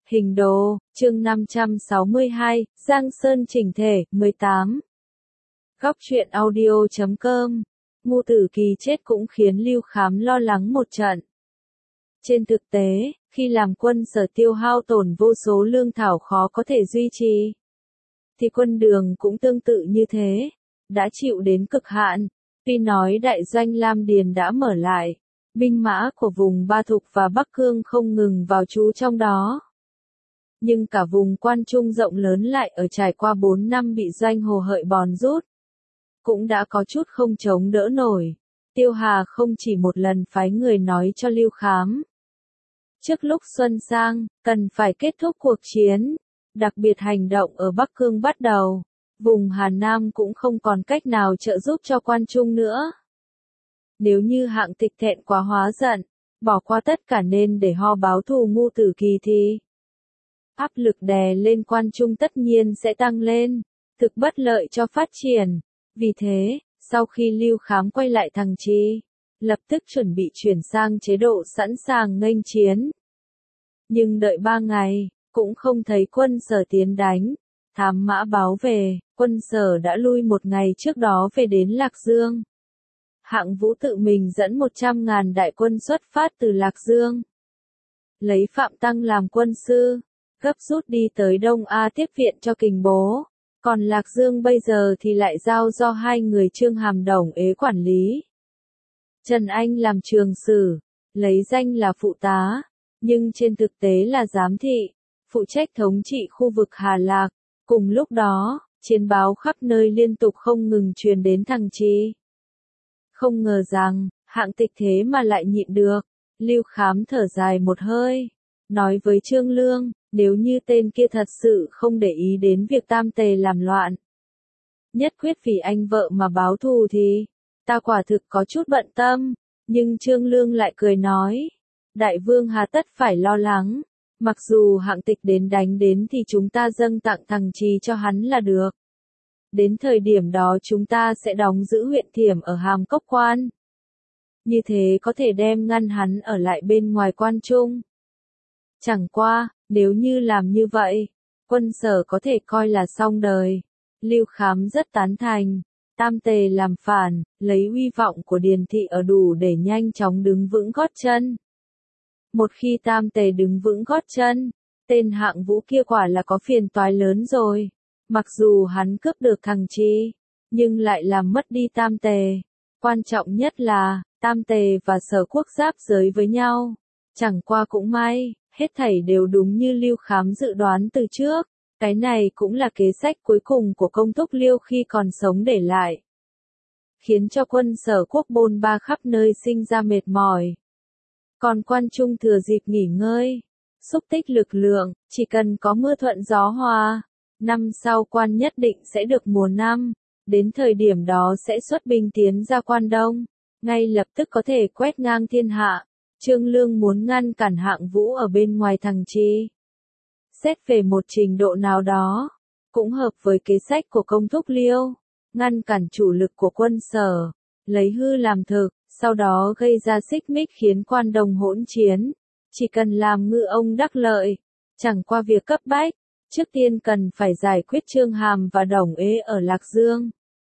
Hình đồ, chương 562, Giang Sơn chỉnh thể, 18. Góc truyện audio.com. Ngô Tử Kỳ chết cũng khiến Lưu Khám lo lắng một trận. Trên thực tế, khi làm quân sở tiêu hao tổn vô số lương thảo khó có thể duy trì, thì quân Đường cũng tương tự như thế, đã chịu đến cực hạn. Tuy nói đại doanh Lam Điền đã mở lại, binh mã của vùng Ba Thục và Bắc Cương không ngừng vào trú trong đó, nhưng cả vùng Quan Trung rộng lớn lại ở trải qua 4 năm bị doanh Hồ Hợi bòn rút, cũng đã có chút không chống đỡ nổi. Tiêu Hà không chỉ một lần phái người nói cho Lưu Khám, trước lúc xuân sang, cần phải kết thúc cuộc chiến, đặc biệt hành động ở Bắc Cương bắt đầu, vùng Hà Nam cũng không còn cách nào trợ giúp cho Quan Trung nữa. Nếu như Hạng Tịch thẹn quá hóa giận, bỏ qua tất cả nên để ho báo thù Ngô Tử Kỳ thì áp lực đè lên Quan Trung tất nhiên sẽ tăng lên, thực bất lợi cho phát triển. Vì thế, sau khi Lưu Khám quay lại Thằng Chi, lập tức chuẩn bị chuyển sang chế độ sẵn sàng nghênh chiến. Nhưng đợi 3 ngày, cũng không thấy quân sở tiến đánh. Thám mã báo về, quân sở đã lui một ngày trước đó về đến Lạc Dương. Hạng Vũ tự mình dẫn 100.000 đại quân xuất phát từ Lạc Dương, lấy Phạm Tăng làm quân sư, gấp rút đi tới Đông A tiếp viện cho Kình Bố. Còn Lạc Dương bây giờ thì lại giao do hai người Trương Hàm Đồng ế quản lý. Trần Anh làm trường sử, lấy danh là phụ tá, nhưng trên thực tế là giám thị, phụ trách thống trị khu vực Hà Lạc. Cùng lúc đó, chiến báo khắp nơi liên tục không ngừng truyền đến Thằng Chi. Không ngờ rằng, Hạng Tịch thế mà lại nhịn được. Lưu Khám thở dài một hơi, nói với Trương Lương, nếu như tên kia thật sự không để ý đến việc Tam Tề làm loạn, nhất quyết vì anh vợ mà báo thù thì, ta quả thực có chút bận tâm. Nhưng Trương Lương lại cười nói, Đại Vương hà tất phải lo lắng, mặc dù Hạng Tịch đến đánh đến thì chúng ta dâng tặng Thằng Chi cho hắn là được. Đến thời điểm đó chúng ta sẽ đóng giữ huyện Thiểm ở Hàm Cốc Quan. Như thế có thể đem ngăn hắn ở lại bên ngoài Quan Trung. Chẳng qua, nếu như làm như vậy, quân sở có thể coi là xong đời. Lưu Khám rất tán thành. Tam Tề làm phản, lấy uy vọng của Điền Thị ở đủ để nhanh chóng đứng vững gót chân. Một khi Tam Tề đứng vững gót chân, tên Hạng Vũ kia quả là có phiền toái lớn rồi. Mặc dù hắn cướp được Thằng Chi, nhưng lại làm mất đi Tam Tề. Quan trọng nhất là, Tam Tề và Sở Quốc giáp giới với nhau. Chẳng qua cũng may, hết thảy đều đúng như Lưu Khám dự đoán từ trước. Cái này cũng là kế sách cuối cùng của công thúc Liêu khi còn sống để lại, khiến cho quân Sở Quốc bôn ba khắp nơi sinh ra mệt mỏi. Còn Quan Trung thừa dịp nghỉ ngơi, xúc tích lực lượng, chỉ cần có mưa thuận gió hòa, năm sau Quan nhất định sẽ được mùa năm, đến thời điểm đó sẽ xuất binh tiến ra Quan Đông, ngay lập tức có thể quét ngang thiên hạ. Trương Lương muốn ngăn cản Hạng Vũ ở bên ngoài Thằng Chi. Xét về một trình độ nào đó, cũng hợp với kế sách của công thúc Liêu, ngăn cản chủ lực của quân sở, lấy hư làm thực, sau đó gây ra xích mích khiến Quan Đông hỗn chiến. Chỉ cần làm ngư ông đắc lợi, chẳng qua việc cấp bách, trước tiên cần phải giải quyết Trương Hàm và Đồng ế ở Lạc Dương.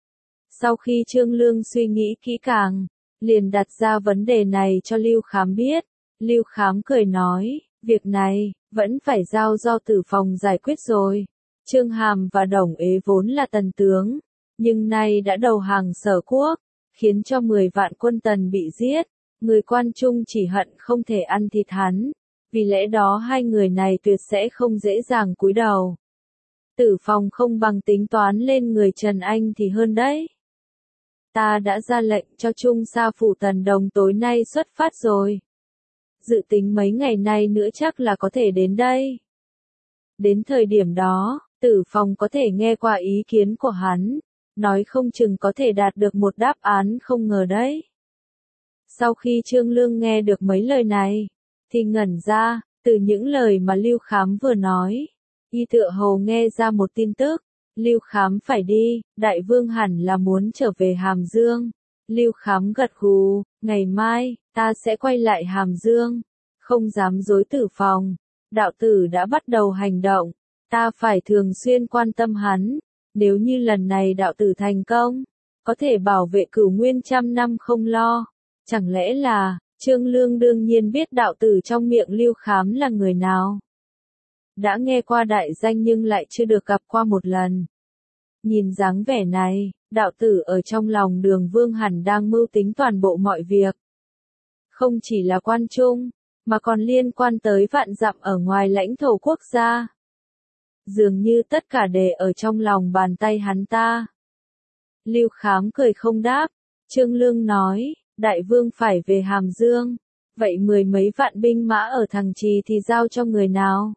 Sau khi Trương Lương suy nghĩ kỹ càng, liền đặt ra vấn đề này cho Lưu Khám biết. Lưu Khám cười nói, việc này, vẫn phải giao do Tử Phòng giải quyết rồi. Trương Hàm và Đồng ế vốn là tần tướng, nhưng nay đã đầu hàng Sở Quốc, khiến cho 10 vạn quân tần bị giết. Người Quan Trung chỉ hận không thể ăn thịt hắn, vì lẽ đó hai người này tuyệt sẽ không dễ dàng cúi đầu. Tử Phòng không bằng tính toán lên người Trần Anh thì hơn đấy. Ta đã ra lệnh cho Trung Sa Phủ Tần Đồng tối nay xuất phát rồi. Dự tính mấy ngày nay nữa chắc là có thể đến đây. Đến thời điểm đó, Tử Phòng có thể nghe qua ý kiến của hắn, nói không chừng có thể đạt được một đáp án không ngờ đấy. Sau khi Trương Lương nghe được mấy lời này, thì ngẩn ra, từ những lời mà Lưu Khám vừa nói, y tựa hồ nghe ra một tin tức. Lưu Khám phải đi, Đại Vương hẳn là muốn trở về Hàm Dương. Lưu Khám gật gù, ngày mai, ta sẽ quay lại Hàm Dương. Không dám dối Tử Phòng, đạo tử đã bắt đầu hành động, ta phải thường xuyên quan tâm hắn, nếu như lần này đạo tử thành công, có thể bảo vệ Cửu Nguyên trăm năm không lo. Chẳng lẽ là, Trương Lương đương nhiên biết đạo tử trong miệng Lưu Khám là người nào. Đã nghe qua đại danh nhưng lại chưa được gặp qua một lần. Nhìn dáng vẻ này, đạo tử ở trong lòng Đường Vương hẳn đang mưu tính toàn bộ mọi việc. Không chỉ là quan trung, mà còn liên quan tới vạn dặm ở ngoài lãnh thổ quốc gia. Dường như tất cả đều ở trong lòng bàn tay hắn ta. Lưu Khám cười không đáp, Trương Lương nói, đại vương phải về Hàm Dương, vậy mười mấy vạn binh mã ở Thằng Trì thì giao cho người nào?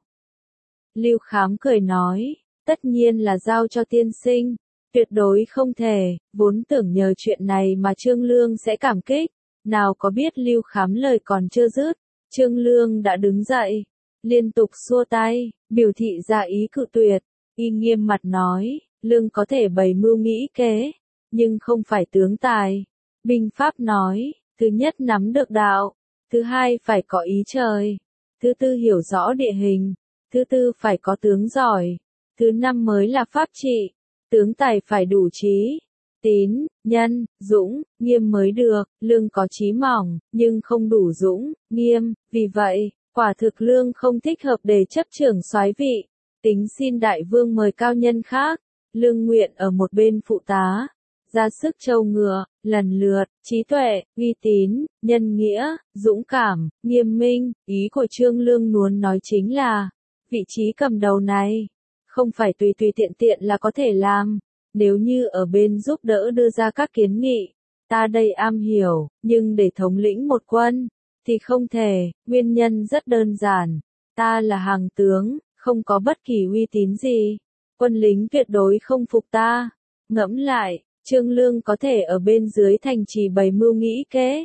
Lưu Khám cười nói, tất nhiên là giao cho tiên sinh, tuyệt đối không thể, vốn tưởng nhờ chuyện này mà Trương Lương sẽ cảm kích, nào có biết Lưu Khám lời còn chưa dứt, Trương Lương đã đứng dậy, liên tục xua tay, biểu thị ra ý cự tuyệt, y nghiêm mặt nói, Lương có thể bày mưu nghĩ kế, nhưng không phải tướng tài. Binh pháp nói, thứ nhất nắm được đạo, thứ hai phải có ý trời, thứ tư hiểu rõ địa hình, thứ tư phải có tướng giỏi, thứ năm mới là pháp trị, tướng tài phải đủ trí, tín, nhân, dũng, nghiêm mới được. Lương có trí mỏng, nhưng không đủ dũng, nghiêm, vì vậy, quả thực Lương không thích hợp để chấp trưởng soái vị, tính xin đại vương mời cao nhân khác. Lương nguyện ở một bên phụ tá, ra sức trâu ngựa, lần lượt, trí tuệ, uy tín, nhân nghĩa, dũng cảm, nghiêm minh. Ý của Trương Lương muốn nói chính là, vị trí cầm đầu này, không phải tùy tùy tiện tiện là có thể làm. Nếu như ở bên giúp đỡ đưa ra các kiến nghị, ta đây am hiểu, nhưng để thống lĩnh một quân, thì không thể. Nguyên nhân rất đơn giản, ta là hàng tướng, không có bất kỳ uy tín gì, quân lính tuyệt đối không phục ta. Ngẫm lại, Trương Lương có thể ở bên dưới Thành Trì bày mưu nghĩ kế,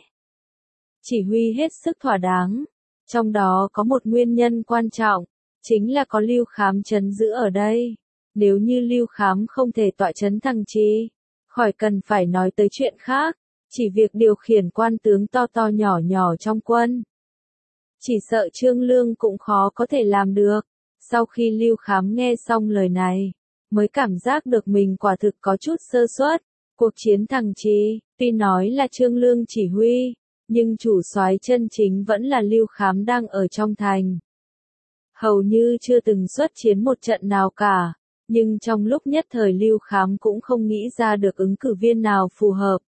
chỉ huy hết sức thỏa đáng. Trong đó có một nguyên nhân quan trọng, chính là có Lưu Khám trấn giữ ở đây. Nếu như Lưu Khám không thể tọa trấn Thằng Trì, khỏi cần phải nói tới chuyện khác, chỉ việc điều khiển quan tướng to to nhỏ nhỏ trong quân, chỉ sợ Trương Lương cũng khó có thể làm được. Sau khi Lưu Khám nghe xong lời này, mới cảm giác được mình quả thực có chút sơ suất. Cuộc chiến Thằng Trì, tuy nói là Trương Lương chỉ huy, nhưng chủ soái chân chính vẫn là Lưu Khám đang ở trong thành. Hầu như chưa từng xuất chiến một trận nào cả, nhưng trong lúc nhất thời Lưu Khám cũng không nghĩ ra được ứng cử viên nào phù hợp.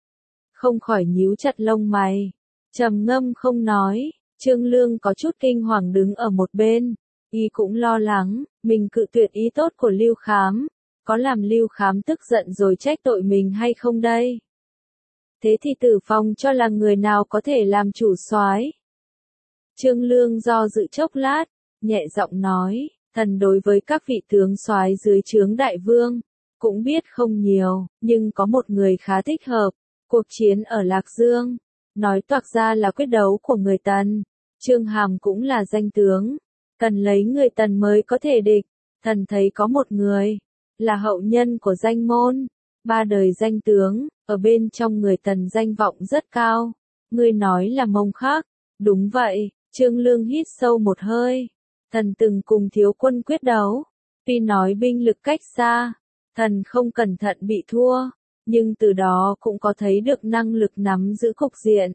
Không khỏi nhíu chặt lông mày, trầm ngâm không nói. Trương Lương có chút kinh hoàng đứng ở một bên, y cũng lo lắng, mình cự tuyệt ý tốt của Lưu Khám, có làm Lưu Khám tức giận rồi trách tội mình hay không đây? Thế thì Tử Phong cho là người nào có thể làm chủ soái? Trương Lương do dự chốc lát, nhẹ giọng nói, thần đối với các vị tướng soái dưới trướng đại vương, cũng biết không nhiều, nhưng có một người khá thích hợp. Cuộc chiến ở Lạc Dương, nói toạc ra là quyết đấu của người Tần, Trương Hàm cũng là danh tướng, cần lấy người Tần mới có thể địch. Thần thấy có một người, là hậu nhân của danh môn, 3 đời danh tướng, ở bên trong người Tần danh vọng rất cao. Ngươi nói là Mông Khắc? Đúng vậy. Trương Lương hít sâu một hơi. Thần từng cùng Thiếu Quân quyết đấu, tuy nói binh lực cách xa, thần không cẩn thận bị thua, nhưng từ đó cũng có thấy được năng lực nắm giữ cục diện,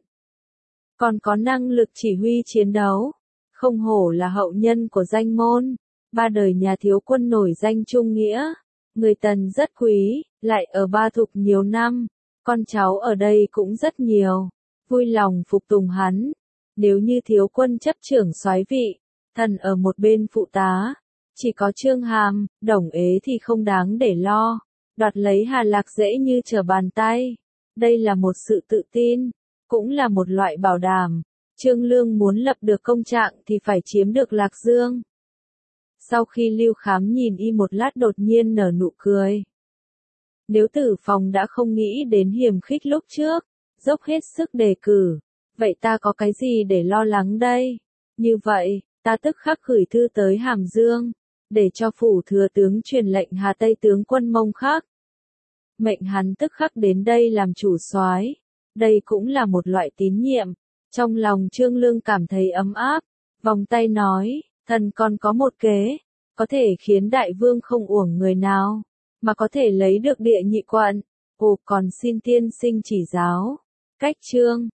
còn có năng lực chỉ huy chiến đấu. Không hổ là hậu nhân của danh môn, 3 đời nhà Thiếu Quân nổi danh trung nghĩa, người Tần rất quý, lại ở Ba Thục nhiều năm, con cháu ở đây cũng rất nhiều, vui lòng phục tùng hắn. Nếu như Thiếu Quân chấp trưởng soái vị, thần ở một bên phụ tá, chỉ có Trương Hàm, Đồng Ế thì không đáng để lo, đoạt lấy Hà Lạc dễ như trở bàn tay. Đây là một sự tự tin, cũng là một loại bảo đảm. Trương Lương muốn lập được công trạng thì phải chiếm được Lạc Dương. Sau khi Lưu Khám nhìn y một lát đột nhiên nở nụ cười. Nếu Tử Phong đã không nghĩ đến hiềm khích lúc trước, dốc hết sức đề cử, vậy ta có cái gì để lo lắng đây? Như vậy, ta tức khắc gửi thư tới Hàm Dương, để cho phủ thừa tướng truyền lệnh Hà Tây tướng quân Mông Khắc, mệnh hắn tức khắc đến đây làm chủ soái. Đây cũng là một loại tín nhiệm. Trong lòng Trương Lương cảm thấy ấm áp, vòng tay nói, Thần còn có một kế, có thể khiến đại vương không uổng người nào, mà có thể lấy được địa nhị quận. Ồ, còn xin tiên sinh chỉ giáo. Cách chương